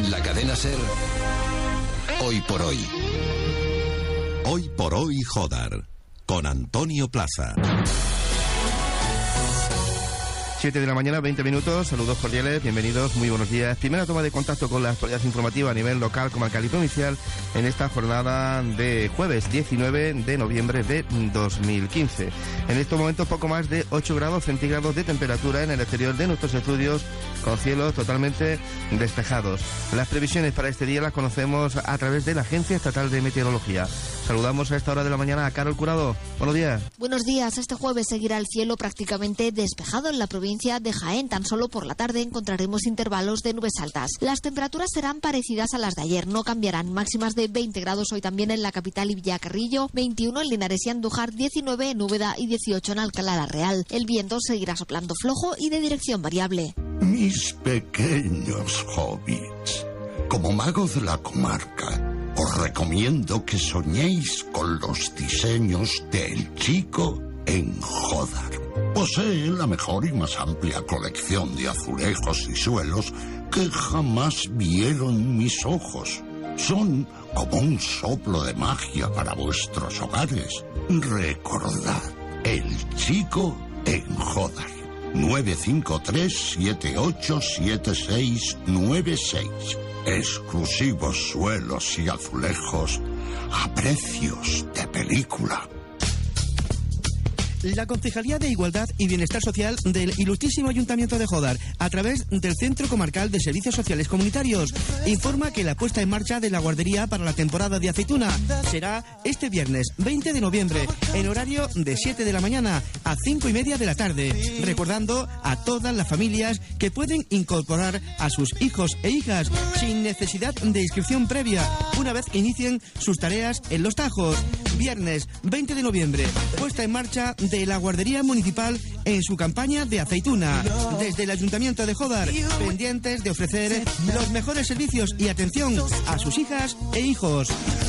En la cadena SER, Hoy por Hoy. Hoy por Hoy Jodar, con Antonio Plaza. 7 de la mañana, 20 minutos, saludos cordiales, bienvenidos, muy buenos días. Primera toma de contacto con la actualidad informativa a nivel local, comarcal y provincial en esta jornada de jueves 19 de noviembre de 2015. En estos momentos poco más de 8 grados centígrados de temperatura en el exterior de nuestros estudios, con cielos totalmente despejados. Las previsiones para este día las conocemos a través de la Agencia Estatal de Meteorología. Saludamos a esta hora de la mañana a Carol Curado. Buenos días. Buenos días. Este jueves seguirá el cielo prácticamente despejado en la provincia de Jaén. Tan solo por la tarde encontraremos intervalos de nubes altas. Las temperaturas serán parecidas a las de ayer. No cambiarán. Máximas de 20 grados hoy también en la capital y Villacarrillo, 21 en Linares y Andújar, 19 en Úbeda y 18 en Alcalá la Real. El viento seguirá soplando flojo y de dirección variable. Mis pequeños hobbits, como mago de la comarca, os recomiendo que soñéis con los diseños del Chico en Jodar. Posee la mejor y más amplia colección de azulejos y suelos que jamás vieron mis ojos. Son como un soplo de magia para vuestros hogares. Recordad, el Chico en Jodar. 953-787696. Exclusivos suelos y azulejos a precios de película. La Concejalía de Igualdad y Bienestar Social del Ilustrísimo Ayuntamiento de Jodar, a través del Centro Comarcal de Servicios Sociales Comunitarios, informa que la puesta en marcha de la guardería para la temporada de aceituna será este viernes 20 de noviembre, en horario de 7 de la mañana a 5:30 de la tarde, recordando a todas las familias que pueden incorporar a sus hijos e hijas sin necesidad de inscripción previa, una vez inicien sus tareas en Los Tajos. Viernes 20 de noviembre, puesta en marcha de la guardería municipal en su campaña de aceituna. Desde el Ayuntamiento de Jodar, pendientes de ofrecer los mejores servicios y atención a sus hijas e hijos.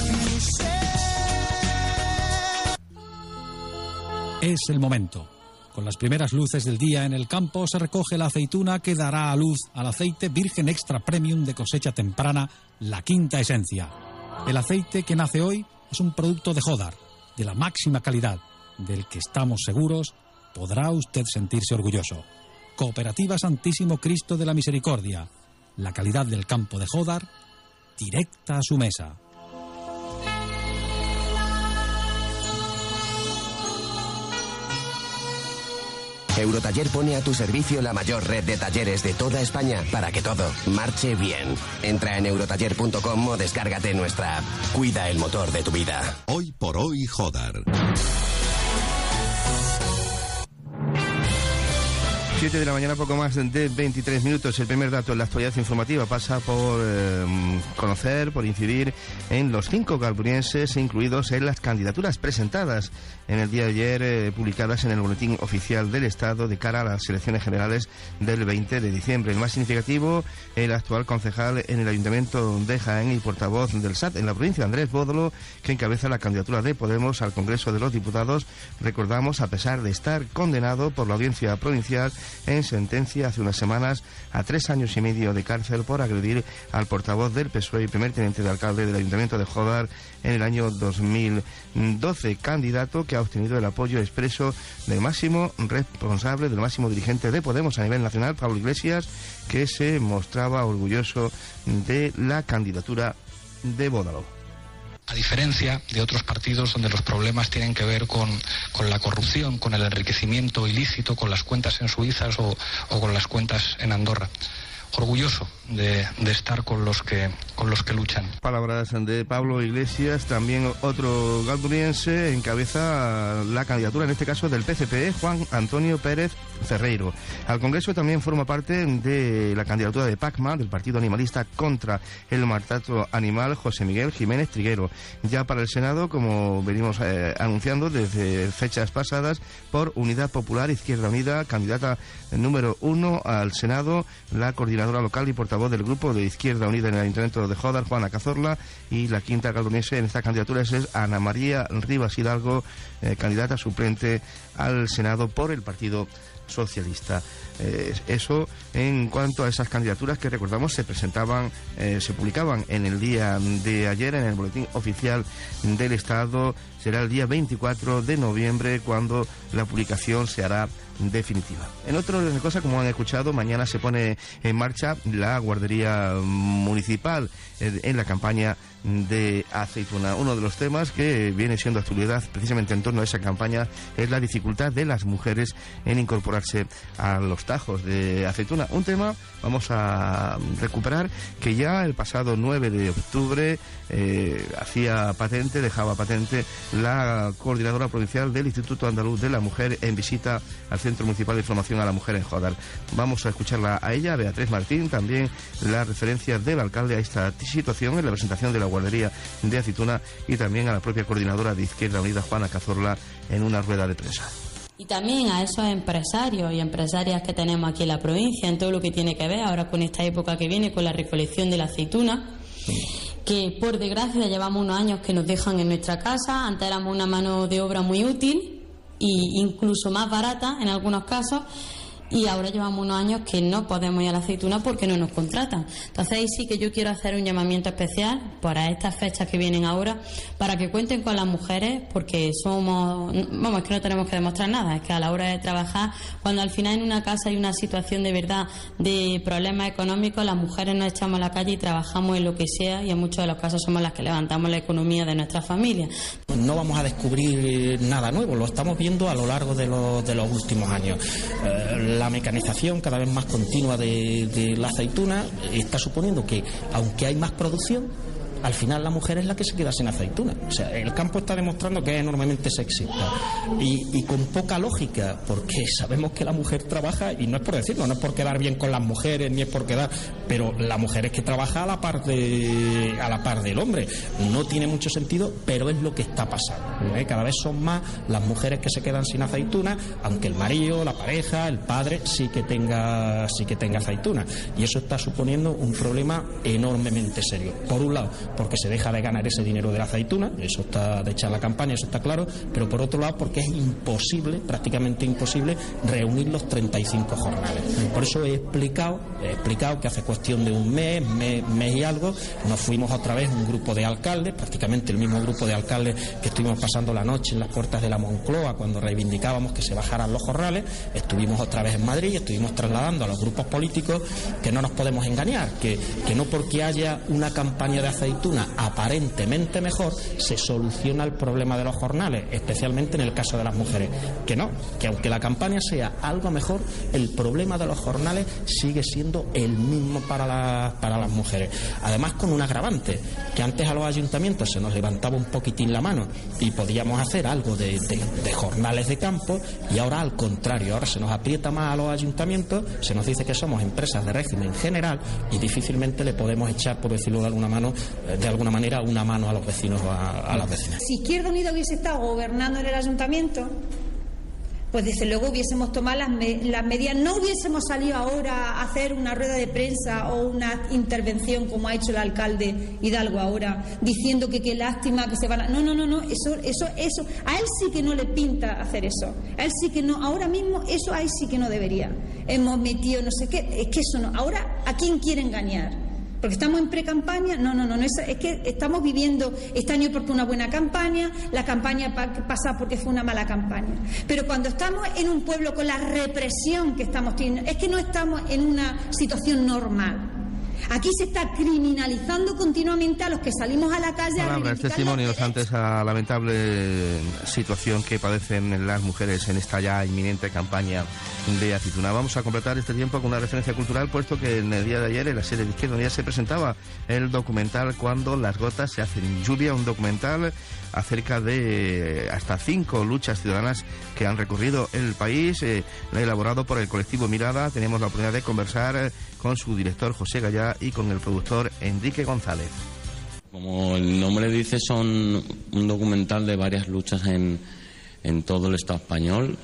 Es el momento. Con las primeras luces del día en el campo se recoge la aceituna que dará a luz al aceite virgen extra premium de cosecha temprana, la Quinta Esencia. El aceite que nace hoy es un producto de Jodar, de la máxima calidad, del que estamos seguros podrá usted sentirse orgulloso. Cooperativa Santísimo Cristo de la Misericordia, la calidad del campo de Jodar, directa a su mesa. Eurotaller pone a tu servicio la mayor red de talleres de toda España para que todo marche bien. Entra en eurotaller.com o descárgate nuestra app. Cuida el motor de tu vida. Hoy por Hoy Jodar. 7 de la mañana, poco más de 23 minutos. El primer dato en la actualidad informativa pasa por conocer, por incidir en los 5 galburienses incluidos en las candidaturas presentadas en el día de ayer, publicadas en el Boletín Oficial del Estado de cara a las elecciones generales del 20 de diciembre. El más significativo, el actual concejal en el Ayuntamiento de Jaén y portavoz del SAT en la provincia, Andrés Bódolo, que encabeza la candidatura de Podemos al Congreso de los Diputados. Recordamos, a pesar de estar condenado por la Audiencia Provincial en sentencia hace unas semanas a 3 años y medio de cárcel por agredir al portavoz del PSOE y primer teniente de alcalde del Ayuntamiento de Jodar en el año 2012, candidato que ha obtenido el apoyo expreso del máximo responsable, del máximo dirigente de Podemos a nivel nacional, Pablo Iglesias, que se mostraba orgulloso de la candidatura de Bódalo. A diferencia de otros partidos donde los problemas tienen que ver con la corrupción, con el enriquecimiento ilícito, con las cuentas en Suiza o con las cuentas en Andorra. Orgulloso de estar con los que luchan. Palabras de Pablo Iglesias. También otro galburiense encabeza la candidatura, en este caso del PCP, Juan Antonio Pérez Ferreiro. Al Congreso también forma parte de la candidatura de PACMA, del Partido Animalista contra el Maltrato Animal, José Miguel Jiménez Triguero. Ya para el Senado, como venimos anunciando desde fechas pasadas, por Unidad Popular Izquierda Unida, candidata número 1 al Senado, la coordinadora local y portavoz del grupo de Izquierda Unida en el Ayuntamiento de Jodar, Juana Cazorla, y la quinta galburiense en esta candidatura es Ana María Rivas Hidalgo, candidata suplente al Senado por el Partido Socialista. Eso en cuanto a esas candidaturas que, recordamos, se presentaban, se publicaban en el día de ayer en el Boletín Oficial del Estado. Será el día 24 de noviembre cuando la publicación se hará definitiva. En otra cosa, como han escuchado, mañana se pone en marcha la guardería municipal en la campaña de aceituna. Uno de los temas que viene siendo actualidad precisamente en torno a esa campaña es la dificultad de las mujeres en incorporarse a los tajos de aceituna. Un tema, vamos a recuperar, que ya el pasado 9 de octubre dejaba patente la coordinadora provincial del Instituto Andaluz de la Mujer en visita al Centro Municipal de Información a la Mujer en Jódar. Vamos a escucharla a ella, a Beatriz Martín, también la referencia del alcalde a esta situación en la presentación de la guardería de aceituna, y también a la propia coordinadora de Izquierda Unida, Juana Cazorla, en una rueda de prensa. Y también a esos empresarios y empresarias que tenemos aquí en la provincia, en todo lo que tiene que ver ahora con esta época que viene, con la recolección de la aceituna, que por desgracia llevamos unos años que nos dejan en nuestra casa. Antes éramos una mano de obra muy útil e incluso más barata en algunos casos, y ahora llevamos unos años que no podemos ir a la aceituna porque no nos contratan. Entonces ahí sí que yo quiero hacer un llamamiento especial para estas fechas que vienen ahora, para que cuenten con las mujeres, porque es que no tenemos que demostrar nada, es que a la hora de trabajar, cuando al final en una casa hay una situación de verdad de problemas económicos, las mujeres nos echamos a la calle y trabajamos en lo que sea, y en muchos de los casos somos las que levantamos la economía de nuestra familia. No vamos a descubrir nada nuevo, lo estamos viendo a lo largo de los últimos años. La mecanización cada vez más continua de la aceituna está suponiendo que, aunque hay más producción, al final la mujer es la que se queda sin aceituna. O sea, el campo está demostrando que es enormemente sexista y con poca lógica, porque sabemos que la mujer trabaja, y no es por decirlo, no es por quedar bien con las mujeres ni es por quedar, pero la mujer es que trabaja a la par del hombre. No tiene mucho sentido, pero es lo que está pasando, ¿eh? Cada vez son más las mujeres que se quedan sin aceituna, aunque el marido, la pareja, el padre sí que tenga aceituna, y eso está suponiendo un problema enormemente serio. Por un lado, porque se deja de ganar ese dinero de la aceituna, eso está de echar la campaña, eso está claro, pero por otro lado porque es imposible, prácticamente imposible, reunir los 35 jornales. Por eso he explicado que hace cuestión de un mes y algo, nos fuimos otra vez un grupo de alcaldes, prácticamente el mismo grupo de alcaldes que estuvimos pasando la noche en las puertas de la Moncloa cuando reivindicábamos que se bajaran los jornales. Estuvimos otra vez en Madrid y estuvimos trasladando a los grupos políticos que no nos podemos engañar, que no porque haya una campaña de aceituna aparentemente mejor se soluciona el problema de los jornales, especialmente en el caso de las mujeres. Que no, que aunque la campaña sea algo mejor, el problema de los jornales sigue siendo el mismo para las mujeres. Además, con un agravante, que antes a los ayuntamientos se nos levantaba un poquitín la mano y podíamos hacer algo de jornales de campo, y ahora al contrario, ahora se nos aprieta más a los ayuntamientos, se nos dice que somos empresas de régimen general y difícilmente le podemos echar, por decirlo de alguna manera, una mano a los vecinos o a las vecinas. Si Izquierda Unida hubiese estado gobernando en el ayuntamiento, pues desde luego hubiésemos tomado las medidas, no hubiésemos salido ahora a hacer una rueda de prensa o una intervención como ha hecho el alcalde Hidalgo ahora, diciendo que qué lástima que se van a... No, eso, a él sí que no le pinta hacer eso, a él sí que no, ahora mismo eso a él sí que no debería. Hemos metido no sé qué, es que eso no, ahora ¿a quién quiere engañar? Porque estamos en pre-campaña, no, es que estamos viviendo este año porque una buena campaña, la campaña pasada porque fue una mala campaña. Pero cuando estamos en un pueblo con la represión que estamos teniendo, es que no estamos en una situación normal. Aquí se está criminalizando continuamente a los que salimos a la calle a reivindicar testimonios ante esa lamentable situación que padecen las mujeres en esta ya inminente campaña de aceituna. Vamos a completar este tiempo con una referencia cultural, puesto que en el día de ayer en la sede de Izquierda Unida se presentaba el documental Cuando las gotas se hacen lluvia, un documental acerca de hasta 5 luchas ciudadanas que han recorrido el país, elaborado por el colectivo Mirada. Tenemos la oportunidad de conversar con su director José Gallá y con el productor Enrique González. Como el nombre dice, son un documental de varias luchas en todo el Estado español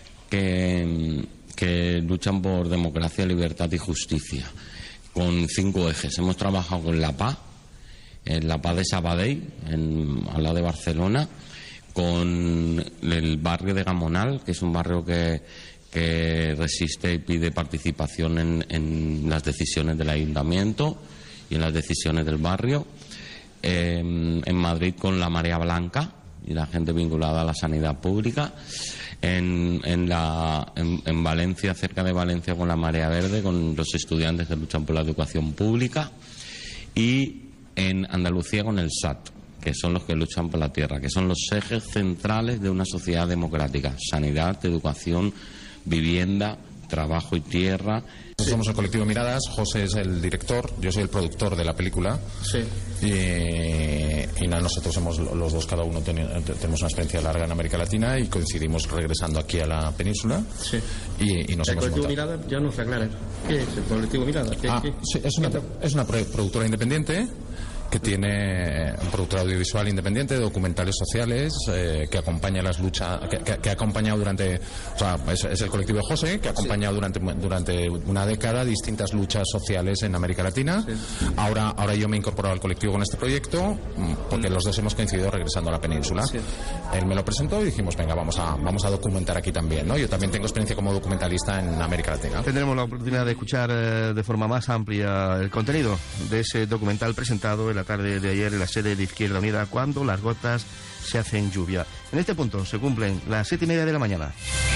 que luchan por democracia, libertad y justicia, con 5 ejes. Hemos trabajado con la paz, en la paz de Sabadell, al lado de Barcelona, con el barrio de Gamonal, que es un barrio que que resiste y pide participación en las decisiones del ayuntamiento y en las decisiones del barrio. En Madrid con la Marea Blanca y la gente vinculada a la sanidad pública. En Valencia, cerca de Valencia, con la Marea Verde, con los estudiantes que luchan por la educación pública. Y en Andalucía con el SAT, que son los que luchan por la tierra, que son los ejes centrales de una sociedad democrática: sanidad, educación, vivienda, trabajo y tierra. Somos el colectivo Miradas. José es el director, yo soy el productor de la película. Sí. Y nada, nosotros somos los dos, cada uno tenemos una experiencia larga en América Latina y coincidimos regresando aquí a la península. Sí. Y nos hemos ¿El colectivo montado. Miradas? Ya nos aclara. ¿Qué es el colectivo Miradas? Sí, es una productora independiente que tiene un productor audiovisual independiente, de documentales sociales, que acompaña las luchas, que ha acompañado durante, o sea, es el colectivo de José, que ha acompañado durante una década distintas luchas sociales en América Latina. Sí. Ahora yo me he incorporado al colectivo con este proyecto, porque los dos hemos coincidido regresando a la península. Sí. Él me lo presentó y dijimos, venga, vamos a documentar aquí también, ¿no? Yo también tengo experiencia como documentalista en América Latina. Tendremos la oportunidad de escuchar de forma más amplia el contenido de ese documental presentado en la tarde de ayer en la sede de Izquierda Unida, cuando las gotas se hacen lluvia. En este punto se cumplen las 7:30 de la mañana.